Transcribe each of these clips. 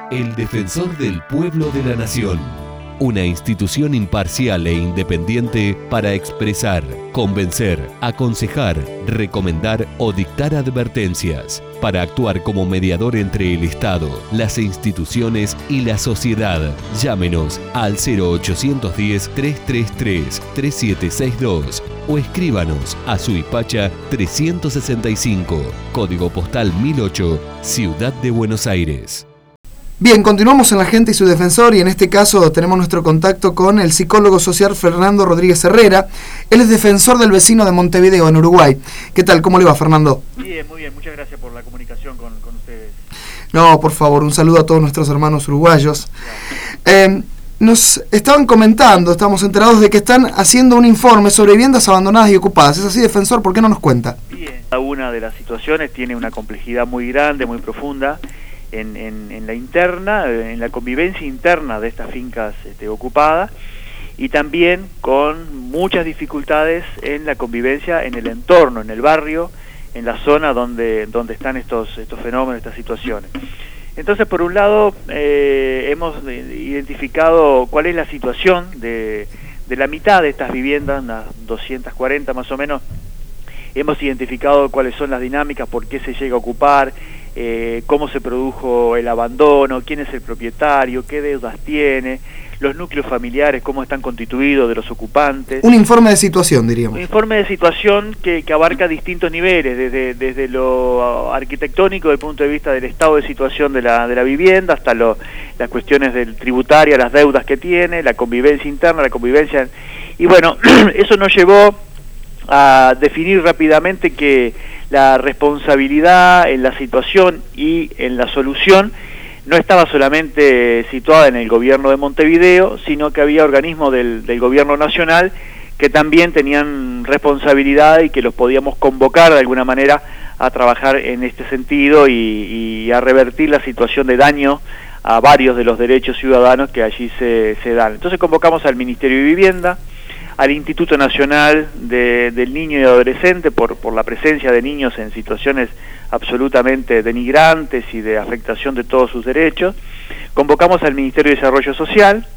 El Defensor del Pueblo de la Nación. Una institución imparcial e independiente para expresar, convencer, aconsejar, recomendar o dictar advertencias, para actuar como mediador entre el Estado, las instituciones y la sociedad. Llámenos al 0810-333-3762 o escríbanos a Suipacha 365, código postal 1008, Ciudad de Buenos Aires. Bien, continuamos en La Gente y su Defensor, y en este caso tenemos nuestro contacto con el psicólogo social Fernando Rodríguez Herrera. Él es defensor del vecino de Montevideo, en Uruguay. ¿Qué tal? ¿Cómo le va, Fernando? Bien, muy bien. Muchas gracias por la comunicación con ustedes. No, por favor, un saludo a todos nuestros hermanos uruguayos. Nos estaban comentando, estamos enterados de que están haciendo un informe sobre viviendas abandonadas y ocupadas. ¿Es así, defensor? ¿Por qué no nos cuenta? Bien. Cada una de las situaciones tiene una complejidad muy grande, muy profunda. En la interna, en la convivencia interna de estas fincas ocupadas, y también con muchas dificultades en la convivencia en el entorno, en el barrio, en la zona donde están estos fenómenos, estas situaciones. Entonces, por un lado, hemos identificado cuál es la situación de la mitad de estas viviendas, unas 240 más o menos. Hemos identificado cuáles son las dinámicas, por qué se llega a ocupar, cómo se produjo el abandono, quién es el propietario, qué deudas tiene, los núcleos familiares, cómo están constituidos de los ocupantes. Un informe de situación, diríamos. Un informe de situación que abarca distintos niveles, desde lo arquitectónico, desde el punto de vista del estado de situación de la vivienda, hasta las cuestiones tributarias, las deudas que tiene, la convivencia interna, la convivencia... Y bueno, eso nos llevó a definir rápidamente que la responsabilidad en la situación y en la solución no estaba solamente situada en el gobierno de Montevideo, sino que había organismos del gobierno nacional que también tenían responsabilidad y que los podíamos convocar de alguna manera a trabajar en este sentido y a revertir la situación de daño a varios de los derechos ciudadanos que allí se dan. Entonces convocamos al Ministerio de Vivienda, al Instituto Nacional del Niño y Adolescente por la presencia de niños en situaciones absolutamente denigrantes y de afectación de todos sus derechos. Convocamos al Ministerio de Desarrollo Social,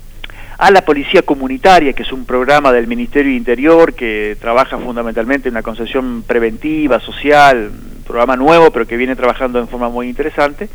a la Policía Comunitaria, que es un programa del Ministerio de Interior que trabaja fundamentalmente en una concepción preventiva, social, un programa nuevo pero que viene trabajando en forma muy interesante.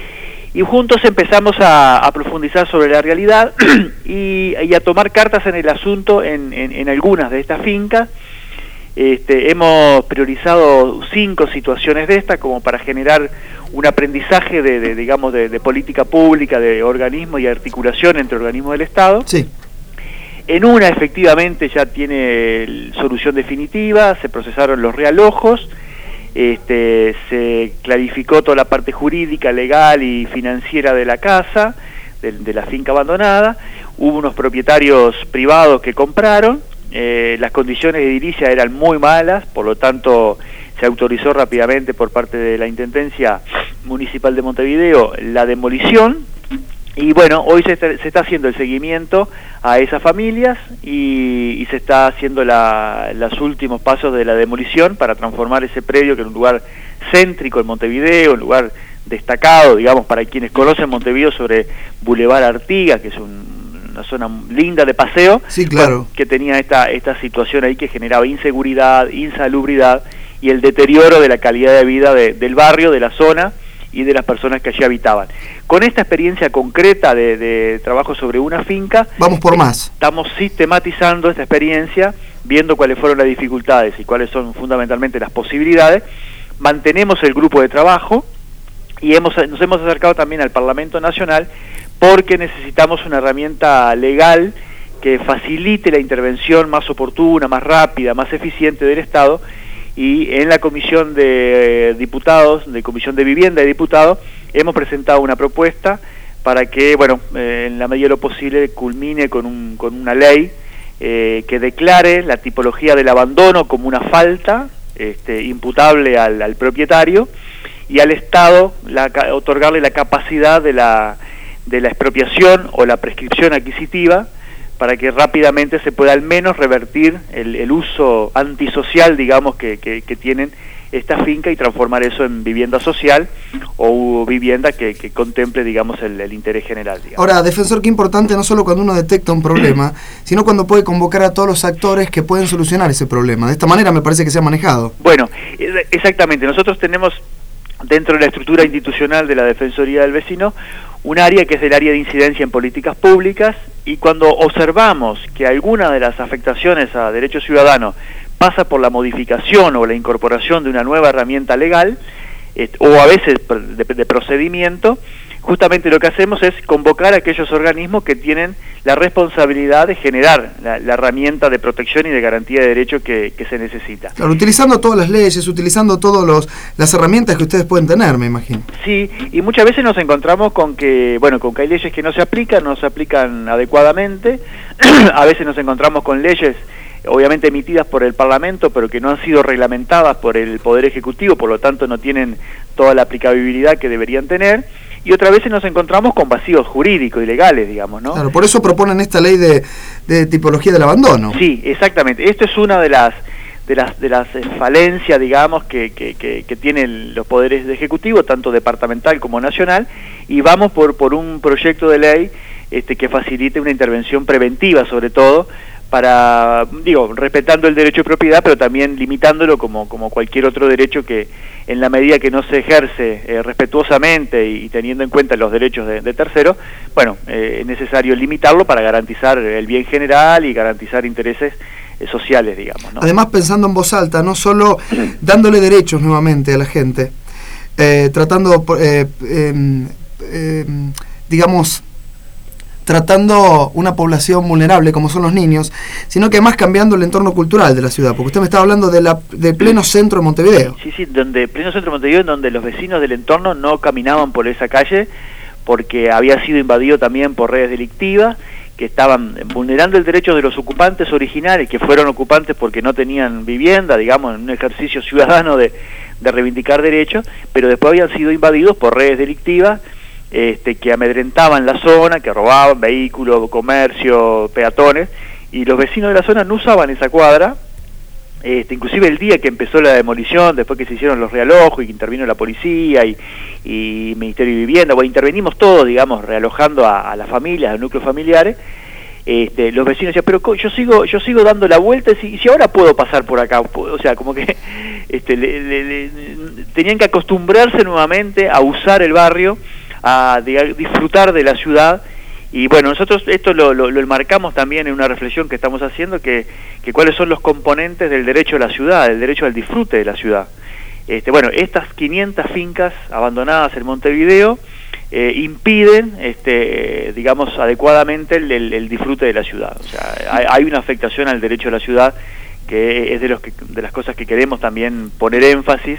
Y juntos empezamos a profundizar sobre la realidad y a tomar cartas en el asunto en algunas de estas fincas. Hemos priorizado 5 situaciones de estas como para generar un aprendizaje de política pública, de organismo y articulación entre organismos del Estado. Sí. En una efectivamente ya tiene solución definitiva, se procesaron los realojos. Se clarificó toda la parte jurídica, legal y financiera de la casa, de la finca abandonada. Hubo unos propietarios privados que compraron, las condiciones de edilicia eran muy malas, por lo tanto se autorizó rápidamente por parte de la Intendencia Municipal de Montevideo la demolición. Y bueno, hoy se está haciendo el seguimiento a esas familias y se está haciendo los últimos pasos de la demolición para transformar ese predio, que era un lugar céntrico en Montevideo, un lugar destacado, digamos, para quienes conocen Montevideo, sobre Boulevard Artigas, que es una zona linda de paseo. Sí, claro. Que tenía esta situación ahí que generaba inseguridad, insalubridad y el deterioro de la calidad de vida del barrio, de la zona y de las personas que allí habitaban. Con esta experiencia concreta de trabajo sobre una finca, vamos por más. Estamos sistematizando esta experiencia, viendo cuáles fueron las dificultades y cuáles son fundamentalmente las posibilidades. Mantenemos el grupo de trabajo y nos hemos acercado también al Parlamento Nacional porque necesitamos una herramienta legal que facilite la intervención más oportuna, más rápida, más eficiente del Estado. Y en la Comisión de Diputados, de Comisión de Vivienda de Diputados, hemos presentado una propuesta para que, en la medida de lo posible, culmine con una ley que declare la tipología del abandono como una falta imputable al propietario, y al Estado otorgarle la capacidad de la expropiación o la prescripción adquisitiva, para que rápidamente se pueda al menos revertir el uso antisocial, digamos, que tienen esta finca y transformar eso en vivienda social o vivienda que contemple, digamos, el interés general, digamos. Ahora, defensor, qué importante no solo cuando uno detecta un problema, sino cuando puede convocar a todos los actores que pueden solucionar ese problema. De esta manera me parece que se ha manejado. Bueno, exactamente. Nosotros tenemos dentro de la estructura institucional de la Defensoría del Vecino un área que es el área de incidencia en políticas públicas, y cuando observamos que alguna de las afectaciones a derechos ciudadanos pasa por la modificación o la incorporación de una nueva herramienta legal, o a veces de procedimiento, justamente lo que hacemos es convocar a aquellos organismos que tienen la responsabilidad de generar la herramienta de protección y de garantía de derechos que se necesita. Claro, utilizando todas las leyes, utilizando todas las herramientas que ustedes pueden tener, me imagino. Sí, y muchas veces nos encontramos con que, con que hay leyes que no se aplican adecuadamente. A veces nos encontramos con leyes obviamente emitidas por el Parlamento, pero que no han sido reglamentadas por el Poder Ejecutivo, por lo tanto no tienen toda la aplicabilidad que deberían tener. Y otras veces nos encontramos con vacíos jurídicos y legales, digamos, ¿no? Claro, por eso proponen esta ley de tipología del abandono. Sí, exactamente. Esto es una de las falencias, digamos, que tienen los poderes ejecutivos, tanto departamental como nacional, y vamos por un proyecto de ley que facilite una intervención preventiva, sobre todo, para, respetando el derecho de propiedad, pero también limitándolo como cualquier otro derecho que, en la medida que no se ejerce respetuosamente y teniendo en cuenta los derechos de terceros, es necesario limitarlo para garantizar el bien general y garantizar intereses sociales, digamos, ¿no? Además, pensando en voz alta, no solo dándole derechos nuevamente a la gente, tratando una población vulnerable como son los niños, sino que además cambiando el entorno cultural de la ciudad, porque usted me estaba hablando de pleno centro de Montevideo. Sí, pleno centro de Montevideo, en donde los vecinos del entorno no caminaban por esa calle porque había sido invadido también por redes delictivas que estaban vulnerando el derecho de los ocupantes originales, que fueron ocupantes porque no tenían vivienda, digamos, en un ejercicio ciudadano de reivindicar derechos, pero después habían sido invadidos por redes delictivas que amedrentaban la zona, que robaban vehículos, comercio, peatones, y los vecinos de la zona no usaban esa cuadra. Inclusive el día que empezó la demolición, después que se hicieron los realojos y que intervino la policía y Ministerio de Vivienda, intervenimos todos, digamos, realojando a las familias, a los núcleos familiares. Los vecinos decían, pero yo sigo dando la vuelta, y si ahora puedo pasar por acá, o sea, como que tenían que acostumbrarse nuevamente a usar el barrio, a disfrutar de la ciudad. Y nosotros esto lo enmarcamos también en una reflexión que estamos haciendo, que cuáles son los componentes del derecho a la ciudad, del derecho al disfrute de la ciudad. Estas 500 fincas abandonadas en Montevideo impiden, adecuadamente el disfrute de la ciudad. O sea, hay una afectación al derecho a la ciudad que es de las cosas que queremos también poner énfasis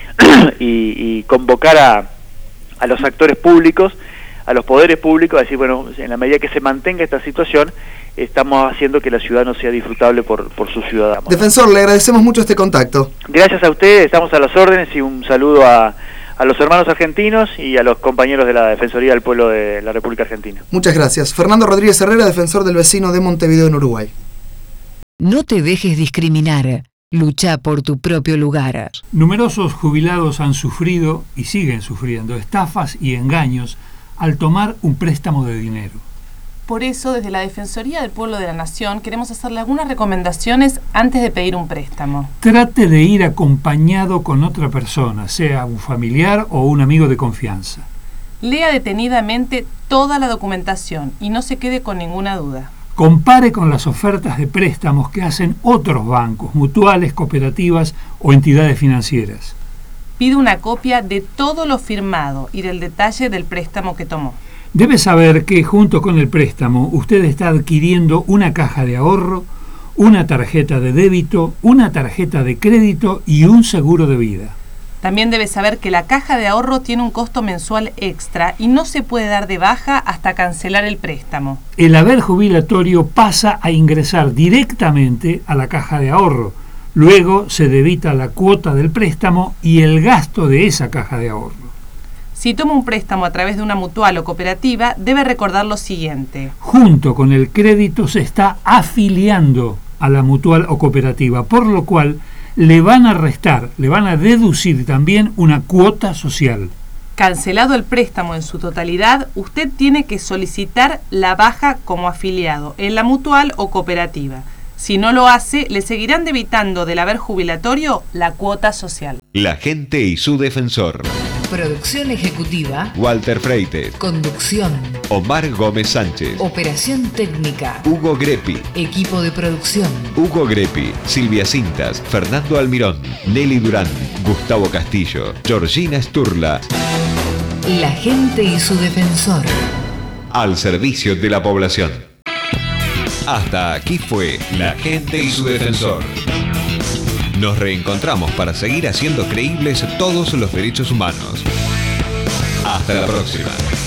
y convocar a los actores públicos, a los poderes públicos, a decir, en la medida que se mantenga esta situación, estamos haciendo que la ciudad no sea disfrutable por sus ciudadanos. Defensor, le agradecemos mucho este contacto. Gracias a ustedes, estamos a las órdenes, y un saludo a los hermanos argentinos y a los compañeros de la Defensoría del Pueblo de la República Argentina. Muchas gracias. Fernando Rodríguez Herrera, defensor del vecino de Montevideo en Uruguay. No te dejes discriminar. Lucha por tu propio lugar. Numerosos jubilados han sufrido y siguen sufriendo estafas y engaños al tomar un préstamo de dinero. Por eso, desde la Defensoría del Pueblo de la Nación, queremos hacerle algunas recomendaciones antes de pedir un préstamo. Trate de ir acompañado con otra persona, sea un familiar o un amigo de confianza. Lea detenidamente toda la documentación y no se quede con ninguna duda. Compare con las ofertas de préstamos que hacen otros bancos, mutuales, cooperativas o entidades financieras. Pide una copia de todo lo firmado y del detalle del préstamo que tomó. Debe saber que junto con el préstamo usted está adquiriendo una caja de ahorro, una tarjeta de débito, una tarjeta de crédito y un seguro de vida. También debe saber que la caja de ahorro tiene un costo mensual extra y no se puede dar de baja hasta cancelar el préstamo. El haber jubilatorio pasa a ingresar directamente a la caja de ahorro. Luego se debita la cuota del préstamo y el gasto de esa caja de ahorro. Si toma un préstamo a través de una mutual o cooperativa, debe recordar lo siguiente. Junto con el crédito se está afiliando a la mutual o cooperativa, por lo cual le van a restar, le van a deducir también una cuota social. Cancelado el préstamo en su totalidad, usted tiene que solicitar la baja como afiliado en la mutual o cooperativa. Si no lo hace, le seguirán debitando del haber jubilatorio la cuota social. La gente y su defensor. Producción ejecutiva. Walter Freites. Conducción. Omar Gómez Sánchez. Operación técnica. Hugo Greppi. Equipo de producción. Hugo Greppi, Silvia Cintas, Fernando Almirón, Nelly Durán, Gustavo Castillo, Georgina Sturla. La gente y su defensor. Al servicio de la población. Hasta aquí fue La gente y su defensor. Nos reencontramos para seguir haciendo creíbles todos los derechos humanos. Hasta la próxima.